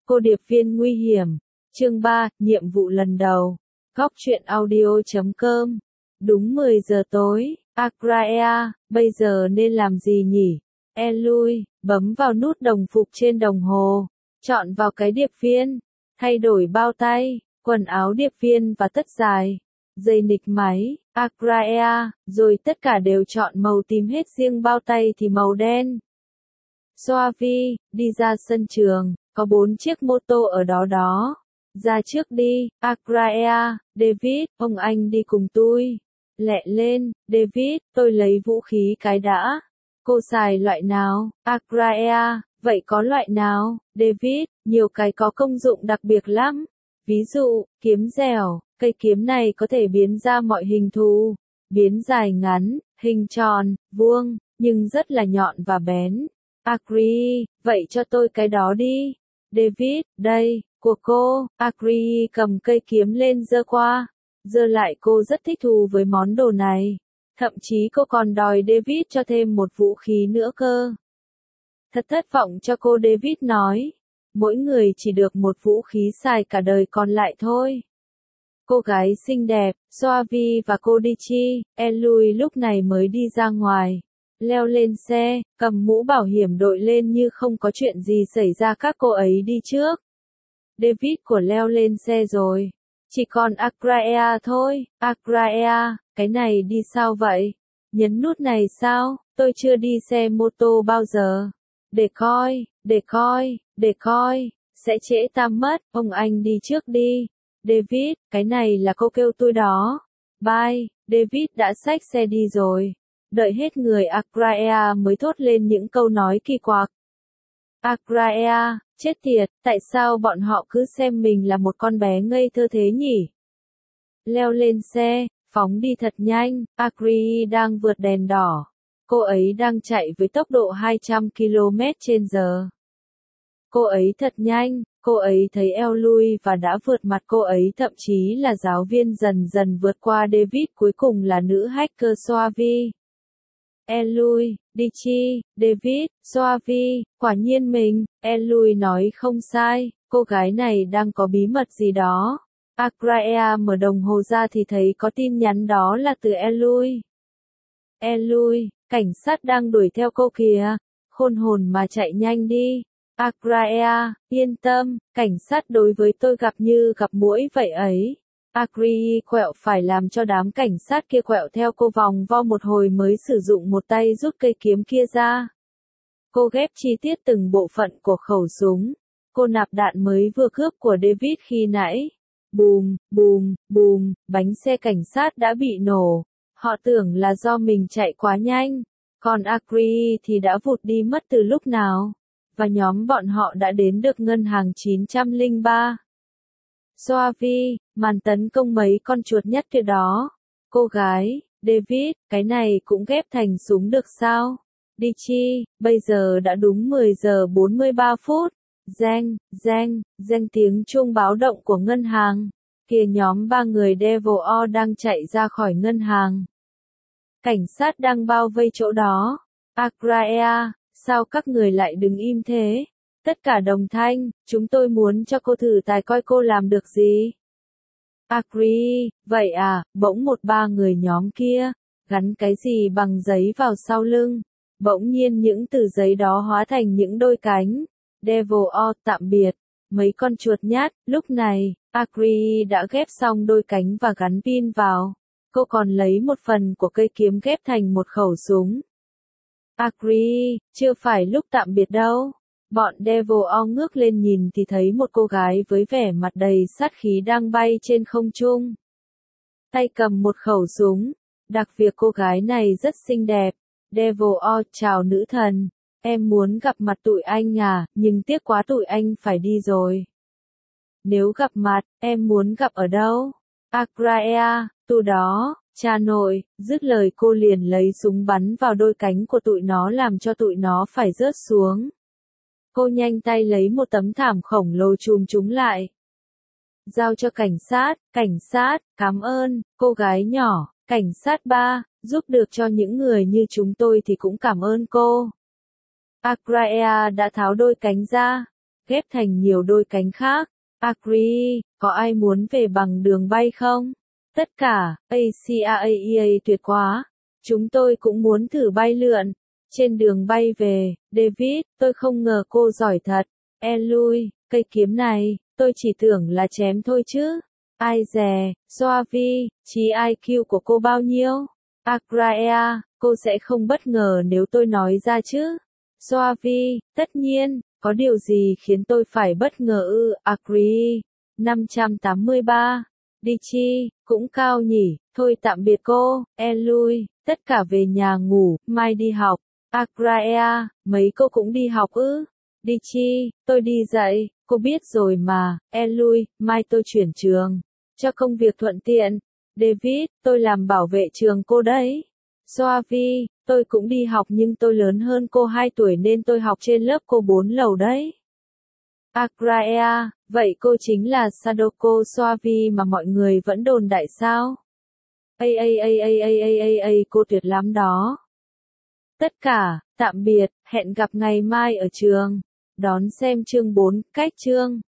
Cô điệp viên nguy hiểm. Chương 3, nhiệm vụ lần đầu. Góc truyện audio.com. Đúng 10 giờ tối, Agraea, bây giờ nên làm gì nhỉ? Lui, bấm vào nút đồng phục trên đồng hồ. Chọn vào cái điệp viên. Thay đổi bao tay, quần áo điệp viên và tất dài. Dây nịt máy, Agraea, rồi tất cả đều chọn màu tím hết, riêng bao tay thì màu đen. Soavi, đi ra sân trường, có 4 chiếc mô tô ở đó. Ra trước đi, Agraea, David, ông anh đi cùng tôi. Lẹ lên, David, tôi lấy vũ khí cái đã. Cô xài loại nào? Agraea, vậy có loại nào? David, nhiều cái có công dụng đặc biệt lắm. Ví dụ, kiếm dẻo, cây kiếm này có thể biến ra mọi hình thù. Biến dài ngắn, hình tròn, vuông, nhưng rất là nhọn và bén. Agri, vậy cho tôi cái đó đi. David, đây, của cô. Agri cầm cây kiếm lên giơ qua, giơ lại, cô rất thích thú với món đồ này. Thậm chí cô còn đòi David cho thêm một vũ khí nữa cơ. Thật thất vọng cho cô, David nói. Mỗi người chỉ được một vũ khí xài cả đời còn lại thôi. Cô gái xinh đẹp, Soavi và cô Dichi, Lui lúc này mới đi ra ngoài. Leo lên xe, cầm mũ bảo hiểm đội lên như không có chuyện gì xảy ra, các cô ấy đi trước. David của leo lên xe rồi. Chỉ còn Agraea thôi. Agraea, cái này đi sao vậy? Nhấn nút này sao? Tôi chưa đi xe mô tô bao giờ. Để coi, sẽ trễ tam mất, ông anh đi trước đi. David, cái này là cô kêu tôi đó. Bye, David đã xách xe đi rồi. Đợi hết người Agraea mới thốt lên những câu nói kỳ quặc. Agraea, chết tiệt, tại sao bọn họ cứ xem mình là một con bé ngây thơ thế nhỉ? Leo lên xe, phóng đi thật nhanh, Agri đang vượt đèn đỏ. Cô ấy đang chạy với tốc độ 200 km/h. Cô ấy thật nhanh, cô ấy thấy lui và đã vượt mặt cô ấy, thậm chí là giáo viên dần dần vượt qua David, cuối cùng là nữ hacker Soavi. Lui, Dichi, David, Soavi, quả nhiên mình, Lui nói không sai, cô gái này đang có bí mật gì đó. Agraea mở đồng hồ ra thì thấy có tin nhắn, đó là từ Lui. Lui, cảnh sát đang đuổi theo cô kìa, khôn hồn mà chạy nhanh đi. Agraea, yên tâm, cảnh sát đối với tôi gặp như gặp muỗi vậy ấy. Agri quẹo phải làm cho đám cảnh sát kia quẹo theo cô vòng vo một hồi mới sử dụng một tay rút cây kiếm kia ra. Cô ghép chi tiết từng bộ phận của khẩu súng. Cô nạp đạn mới vừa cướp của David khi nãy. Bùm, bùm, bùm, bánh xe cảnh sát đã bị nổ. Họ tưởng là do mình chạy quá nhanh. Còn Agri thì đã vụt đi mất từ lúc nào. Và nhóm bọn họ đã đến được ngân hàng 903. Soavi, màn tấn công mấy con chuột nhất kia đó. Cô gái, David, cái này cũng ghép thành súng được sao? Dichi, bây giờ đã đúng 10 giờ 43 phút. Reng tiếng chuông báo động của ngân hàng. Kìa, nhóm 3 người Devil O đang chạy ra khỏi ngân hàng. Cảnh sát đang bao vây chỗ đó. Agraea, sao các người lại đứng im thế? Tất cả đồng thanh, chúng tôi muốn cho cô thử tài coi cô làm được gì. Agri, vậy à, bỗng một ba người nhóm kia, gắn cái gì bằng giấy vào sau lưng. Bỗng nhiên những tờ giấy đó hóa thành những đôi cánh. Devil O, tạm biệt. Mấy con chuột nhát, lúc này, Agri đã ghép xong đôi cánh và gắn pin vào. Cô còn lấy một phần của cây kiếm ghép thành một khẩu súng. Agri, chưa phải lúc tạm biệt đâu. Bọn Devil O ngước lên nhìn thì thấy một cô gái với vẻ mặt đầy sát khí đang bay trên không trung. Tay cầm một khẩu súng. Đặc biệt cô gái này rất xinh đẹp. Devil O, chào nữ thần. Em muốn gặp mặt tụi anh à, nhưng tiếc quá tụi anh phải đi rồi. Nếu gặp mặt, em muốn gặp ở đâu? Agraea, tụi đó. Cha nội, dứt lời cô liền lấy súng bắn vào đôi cánh của tụi nó làm cho tụi nó phải rớt xuống. Cô nhanh tay lấy một tấm thảm khổng lồ chùm chúng lại. Giao cho cảnh sát, cảm ơn, cô gái nhỏ, cảnh sát ba, giúp được cho những người như chúng tôi thì cũng cảm ơn cô. Agraea đã tháo đôi cánh ra. ghép thành nhiều đôi cánh khác. Agree, có ai muốn về bằng đường bay không? Tất cả, ACAAEA tuyệt quá. Chúng tôi cũng muốn thử bay lượn. Trên đường bay về, David, tôi không ngờ cô giỏi thật. Lui, cây kiếm này, tôi chỉ tưởng là chém thôi chứ. Ai dè, Soavi, trí IQ của cô bao nhiêu? Agraea, cô sẽ không bất ngờ nếu tôi nói ra chứ. Soavi, tất nhiên, có điều gì khiến tôi phải bất ngờ ư? Agree. 583. Đi chi, cũng cao nhỉ, thôi tạm biệt cô, lui, tất cả về nhà ngủ, mai đi học. Agraea, mấy cô cũng đi học ư? Đi chi, tôi đi dạy, cô biết rồi mà, lui, mai tôi chuyển trường. Cho công việc thuận tiện. David, tôi làm bảo vệ trường cô đấy. Soavi, tôi cũng đi học nhưng tôi lớn hơn cô 2 tuổi nên tôi học trên lớp cô 4 lầu đấy. Agraea, vậy cô chính là Sadoko Soavi mà mọi người vẫn đồn đại sao? Cô tuyệt lắm đó. Tất cả, tạm biệt, hẹn gặp ngày mai ở trường. Đón xem chương 4, cách chương.